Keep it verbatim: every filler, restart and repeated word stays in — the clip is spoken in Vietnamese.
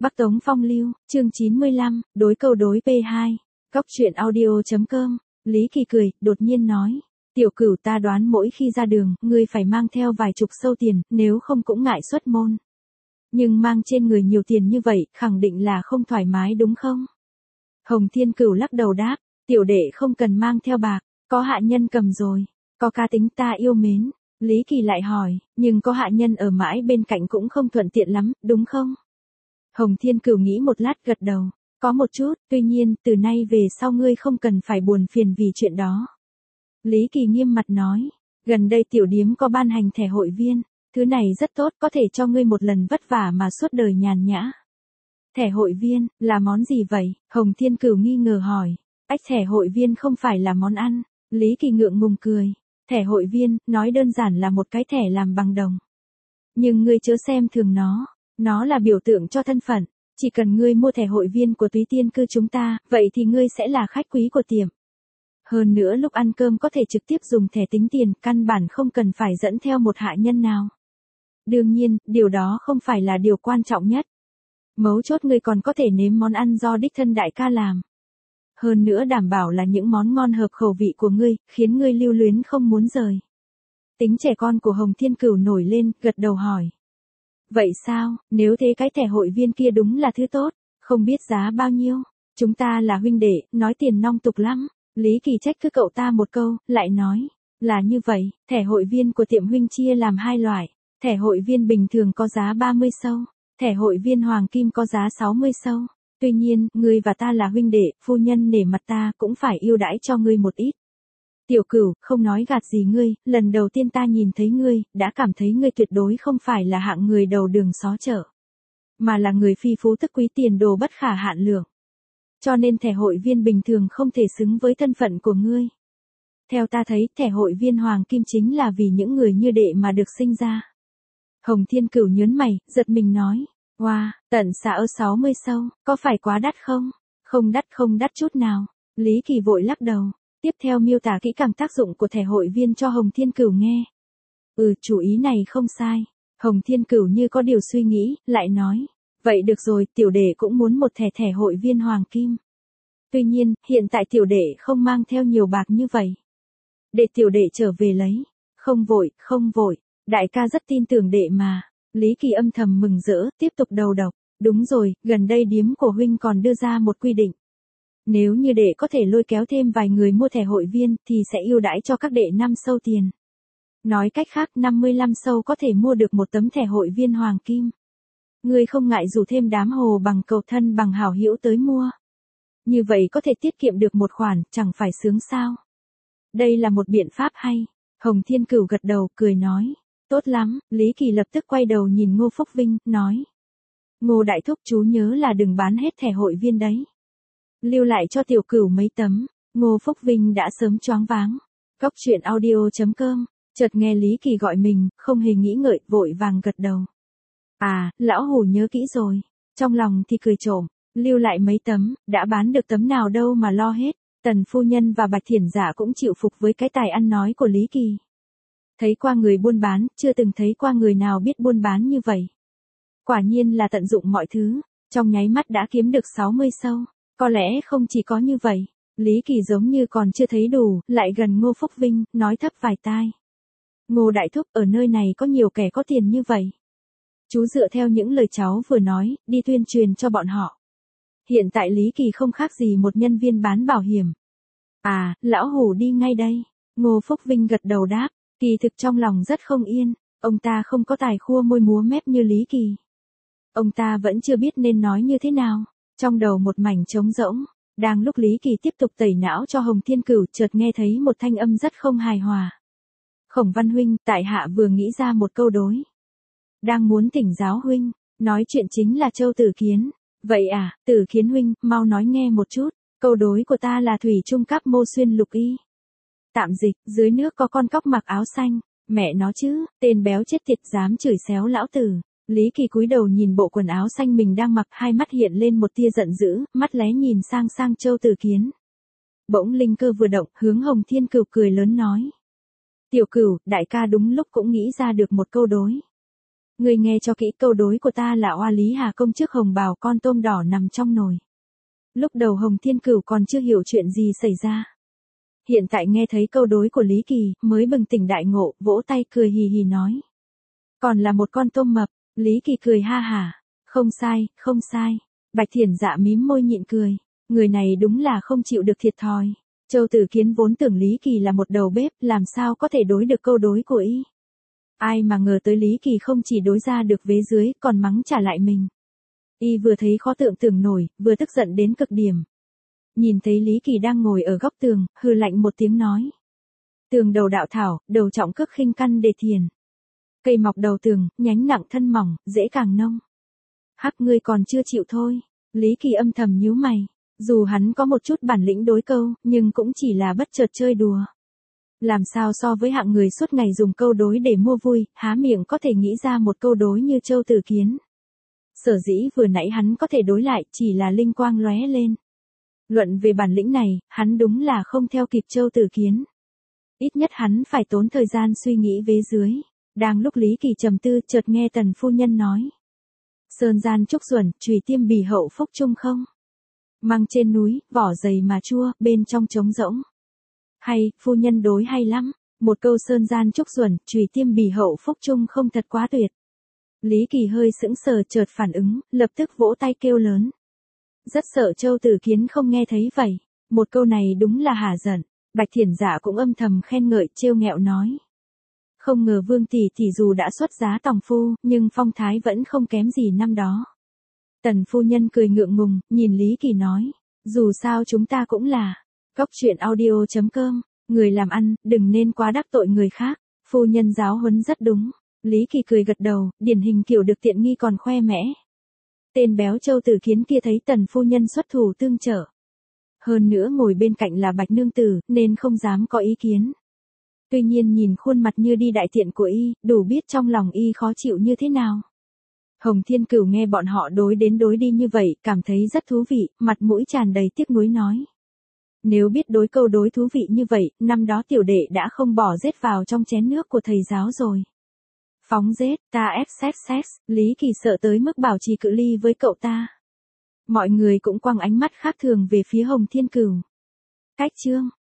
Bắc Tống Phong Lưu, chương chín mươi lăm, đối câu đối pê hai. Góc truyện audio.com. Lý Kỳ cười, đột nhiên nói. Tiểu Cửu, ta đoán mỗi khi ra đường, ngươi phải mang theo vài chục sâu tiền, nếu không cũng ngại xuất môn. Nhưng mang trên người nhiều tiền như vậy, khẳng định là không thoải mái đúng không? Hồng Thiên Cửu lắc đầu đáp, tiểu đệ không cần mang theo bạc, có hạ nhân cầm rồi, có cá tính ta yêu mến. Lý Kỳ lại hỏi, nhưng có hạ nhân ở mãi bên cạnh cũng không thuận tiện lắm, đúng không? Hồng Thiên Cửu nghĩ một lát gật đầu, có một chút, tuy nhiên, từ nay về sau ngươi không cần phải buồn phiền vì chuyện đó. Lý Kỳ nghiêm mặt nói, gần đây tiểu điếm có ban hành thẻ hội viên, thứ này rất tốt, có thể cho ngươi một lần vất vả mà suốt đời nhàn nhã. Thẻ hội viên, là món gì vậy? Hồng Thiên Cửu nghi ngờ hỏi, ách thẻ hội viên không phải là món ăn. Lý Kỳ ngượng ngùng cười, thẻ hội viên, nói đơn giản là một cái thẻ làm bằng đồng. Nhưng ngươi chớ xem thường nó. Nó là biểu tượng cho thân phận, chỉ cần ngươi mua thẻ hội viên của Túy Tiên Cư chúng ta, vậy thì ngươi sẽ là khách quý của tiệm. Hơn nữa lúc ăn cơm có thể trực tiếp dùng thẻ tính tiền, căn bản không cần phải dẫn theo một hạ nhân nào. Đương nhiên, điều đó không phải là điều quan trọng nhất. Mấu chốt ngươi còn có thể nếm món ăn do đích thân đại ca làm. Hơn nữa đảm bảo là những món ngon hợp khẩu vị của ngươi, khiến ngươi lưu luyến không muốn rời. Tính trẻ con của Hồng Thiên Cửu nổi lên, gật đầu hỏi. Vậy sao, nếu thế cái thẻ hội viên kia đúng là thứ tốt, không biết giá bao nhiêu, chúng ta là huynh đệ, nói tiền nong tục lắm. Lý Kỳ trách cứ cậu ta một câu, lại nói, là như vậy, thẻ hội viên của tiệm huynh chia làm hai loại, thẻ hội viên bình thường có giá ba mươi sâu, thẻ hội viên hoàng kim có giá sáu mươi sâu. Tuy nhiên, ngươi và ta là huynh đệ, phu nhân nể mặt ta cũng phải ưu đãi cho ngươi một ít. Tiểu Cửu, không nói gạt gì ngươi, lần đầu tiên ta nhìn thấy ngươi, đã cảm thấy ngươi tuyệt đối không phải là hạng người đầu đường xó chợ, mà là người phi phú tức quý tiền đồ bất khả hạn lượng. Cho nên thẻ hội viên bình thường không thể xứng với thân phận của ngươi. Theo ta thấy, thẻ hội viên hoàng kim chính là vì những người như đệ mà được sinh ra. Hồng Thiên Cửu nhớn mày, giật mình nói, wow, tận xả ở sáu mươi sâu, có phải quá đắt không? Không đắt không đắt chút nào. Lý Kỳ vội lắc đầu. Tiếp theo miêu tả kỹ càng tác dụng của thẻ hội viên cho Hồng Thiên Cửu nghe. Ừ, chủ ý này không sai. Hồng Thiên Cửu như có điều suy nghĩ, lại nói. Vậy được rồi, tiểu đệ cũng muốn một thẻ thẻ hội viên hoàng kim. Tuy nhiên, hiện tại tiểu đệ không mang theo nhiều bạc như vậy. Để tiểu đệ trở về lấy. Không vội, không vội. Đại ca rất tin tưởng đệ mà. Lý Kỳ âm thầm mừng rỡ, tiếp tục đầu độc. Đúng rồi, gần đây điếm của huynh còn đưa ra một quy định. Nếu như đệ có thể lôi kéo thêm vài người mua thẻ hội viên thì sẽ ưu đãi cho các đệ năm sâu tiền. Nói cách khác năm mươi lăm sâu có thể mua được một tấm thẻ hội viên hoàng kim. Ngươi không ngại rủ thêm đám hồ bằng cầu thân bằng hảo hữu tới mua. Như vậy có thể tiết kiệm được một khoản, chẳng phải sướng sao. Đây là một biện pháp hay. Hồng Thiên Cửu gật đầu, cười nói. Tốt lắm, Lý Kỳ lập tức quay đầu nhìn Ngô Phúc Vinh, nói. Ngô Đại Thúc chú nhớ là đừng bán hết thẻ hội viên đấy. Lưu lại cho Tiểu Cửu mấy tấm. Ngô Phúc Vinh đã sớm choáng váng. Góc truyện audio.com. Chợt nghe Lý Kỳ gọi mình, không hề nghĩ ngợi, vội vàng gật đầu. À, lão hủ nhớ kỹ rồi. Trong lòng thì cười trộm. Lưu lại mấy tấm, đã bán được tấm nào đâu mà lo hết. Tần phu nhân và Bạch Thiển Giả cũng chịu phục với cái tài ăn nói của Lý Kỳ. Thấy qua người buôn bán, chưa từng thấy qua người nào biết buôn bán như vậy. Quả nhiên là tận dụng mọi thứ. Trong nháy mắt đã kiếm được sáu mươi sâu. Có lẽ không chỉ có như vậy, Lý Kỳ giống như còn chưa thấy đủ, lại gần Ngô Phúc Vinh, nói thấp vài tai. Ngô Đại Thúc, ở nơi này có nhiều kẻ có tiền như vậy. Chú dựa theo những lời cháu vừa nói, đi tuyên truyền cho bọn họ. Hiện tại Lý Kỳ không khác gì một nhân viên bán bảo hiểm. À, lão hủ đi ngay đây. Ngô Phúc Vinh gật đầu đáp, kỳ thực trong lòng rất không yên, ông ta không có tài khua môi múa mép như Lý Kỳ. Ông ta vẫn chưa biết nên nói như thế nào. Trong đầu một mảnh trống rỗng, đang lúc Lý Kỳ tiếp tục tẩy não cho Hồng Thiên Cửu, chợt nghe thấy một thanh âm rất không hài hòa. Khổng Văn huynh, tại hạ vừa nghĩ ra một câu đối. Đang muốn thỉnh giáo huynh, nói chuyện chính là Châu Tử Kiến. Vậy à, Tử Kiến huynh, mau nói nghe một chút, câu đối của ta là thủy trung cáp mô xuyên lục y. Tạm dịch, dưới nước có con cóc mặc áo xanh, mẹ nó chứ, tên béo chết tiệt dám chửi xéo lão tử. Lý Kỳ cúi đầu nhìn bộ quần áo xanh mình đang mặc, hai mắt hiện lên một tia giận dữ, mắt lé nhìn sang sang Châu Tử Kiến. Bỗng linh cơ vừa động, hướng Hồng Thiên Cửu cười lớn nói. Tiểu Cửu, đại ca đúng lúc cũng nghĩ ra được một câu đối. Ngươi nghe cho kỹ, câu đối của ta là oa Lý Hà công trước hồng bào con tôm đỏ nằm trong nồi. Lúc đầu Hồng Thiên Cửu còn chưa hiểu chuyện gì xảy ra. Hiện tại nghe thấy câu đối của Lý Kỳ, mới bừng tỉnh đại ngộ, vỗ tay cười hì hì nói. Còn là một con tôm mập. Lý Kỳ cười ha hả. Không sai, không sai. Bạch Thiển Dạ mím môi nhịn cười. Người này đúng là không chịu được thiệt thòi. Châu Tử Kiến vốn tưởng Lý Kỳ là một đầu bếp, làm sao có thể đối được câu đối của y. Ai mà ngờ tới Lý Kỳ không chỉ đối ra được vế dưới, còn mắng trả lại mình. Y vừa thấy khó tưởng tượng nổi, vừa tức giận đến cực điểm. Nhìn thấy Lý Kỳ đang ngồi ở góc tường, hừ lạnh một tiếng nói. Tường đầu đạo thảo, đầu trọng cước khinh căn đề thiền. Cây mọc đầu tường, nhánh nặng thân mỏng, dễ càng nông. Hắc, ngươi còn chưa chịu thôi. Lý Kỳ âm thầm nhíu mày. Dù hắn có một chút bản lĩnh đối câu, nhưng cũng chỉ là bất chợt chơi đùa. Làm sao so với hạng người suốt ngày dùng câu đối để mua vui, há miệng có thể nghĩ ra một câu đối như Châu Tử Kiến. Sở dĩ vừa nãy hắn có thể đối lại, chỉ là linh quang lóe lên. Luận về bản lĩnh này, hắn đúng là không theo kịp Châu Tử Kiến. Ít nhất hắn phải tốn thời gian suy nghĩ vế dưới. Đang lúc Lý Kỳ trầm tư, chợt nghe Tần phu nhân nói. Sơn gian trúc duẩn, chùy tiêm bì hậu phúc chung không? Măng trên núi, vỏ dày mà chua, bên trong trống rỗng. Hay, phu nhân đối hay lắm. Một câu sơn gian trúc duẩn, chùy tiêm bì hậu phúc chung không thật quá tuyệt. Lý Kỳ hơi sững sờ chợt phản ứng, lập tức vỗ tay kêu lớn. Rất sợ Châu Tử Kiến không nghe thấy vậy. Một câu này đúng là hả giận. Bạch Thiển Dạ cũng âm thầm khen ngợi, trêu nghẹo nói. Không ngờ Vương tỷ tỷ dù đã xuất giá tòng phu, nhưng phong thái vẫn không kém gì năm đó. Tần phu nhân cười ngượng ngùng, nhìn Lý Kỳ nói. Dù sao chúng ta cũng là. Cốc truyện audio chấm com. Người làm ăn, đừng nên quá đắc tội người khác. Phu nhân giáo huấn rất đúng. Lý Kỳ cười gật đầu, điển hình kiểu được tiện nghi còn khoe mẽ. Tên béo Châu Tử Kiến kia thấy Tần phu nhân xuất thủ tương trợ. Hơn nữa ngồi bên cạnh là Bạch nương tử, nên không dám có ý kiến. Tuy nhiên nhìn khuôn mặt như đi đại tiện của y, đủ biết trong lòng y khó chịu như thế nào. Hồng Thiên Cửu nghe bọn họ đối đến đối đi như vậy, cảm thấy rất thú vị, mặt mũi tràn đầy tiếc nuối nói. Nếu biết đối câu đối thú vị như vậy, năm đó tiểu đệ đã không bỏ rết vào trong chén nước của thầy giáo rồi. Phóng rết, ta ép xét xét, Lý Kỳ sợ tới mức bảo trì cự ly với cậu ta. Mọi người cũng quăng ánh mắt khác thường về phía Hồng Thiên Cửu. Cách chương.